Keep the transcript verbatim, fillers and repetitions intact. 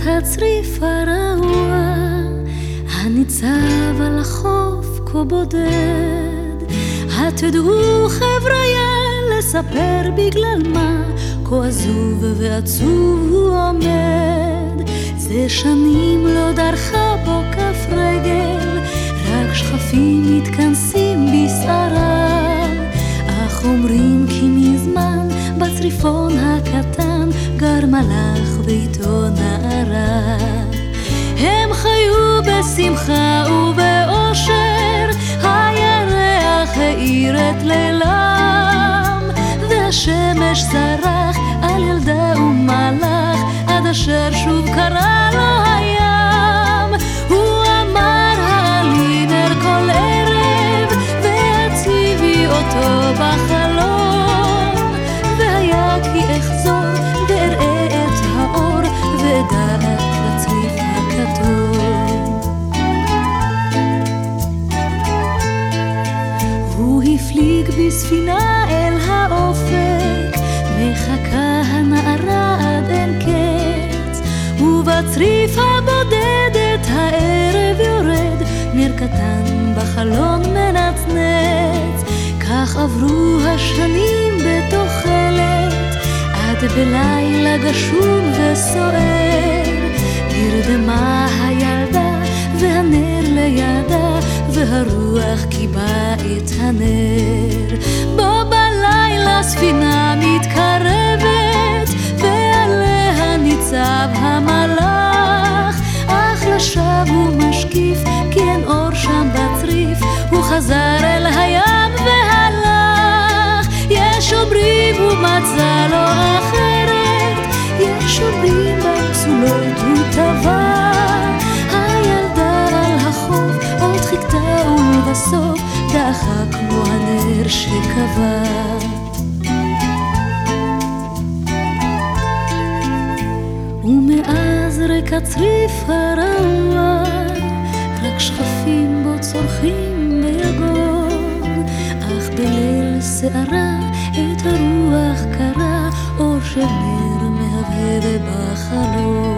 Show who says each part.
Speaker 1: הצריף הרעוע הניצב על החוף כה בודד. התדעו חבריה לספר בגלל מה כה עזוב ועצוב הוא עומד. זה שנים לא דרכה בו כף רגל, רק שכפים מתכנסים בסערה. אך אומרים כי מזמן בצריפון הקטן גר מלאך ואיתו נערה. הם חיו בשמחה ובאושר, הירח האיר את לילם, והשמש זרח על ילדה ומלאך עד אשר שוב קרא לו הים. הוא אמר העלי נר כל ערב והציבי אותו בחלום, והיה כי אחזור ואראה את האור ודע את הצריף הכתום. הוא הפליג בספינה אל האופק, מחכה הנערה עד אין קץ, ובצריף הבודדת הערב יורד נר קטן בחלון מנצנץ. כך עברו השנים בתוחלת, עד בלילה גשום וסוער נרדמה הילדה והנר לידה, והרוח קיבה את הנר. בו בלילה ספינה מתקרבת ועליה ניצב המלאך, אך לשווא הוא משקיף כי אין אור שם בצריף. הוא חזר אל הים והלך, יש אומרים הוא מצא לו אחרת, יש אומרים בצולות הוא טבע. הילדה על החוף עוד חיכתה ובסוף דחה כמו הנר שקבע. ומאז ריק הצריף הרעוע, רק שכפים בו צורכים ביגון, אך בליל שערה את הרוח קרה, אור של נר מהבהב בחלום.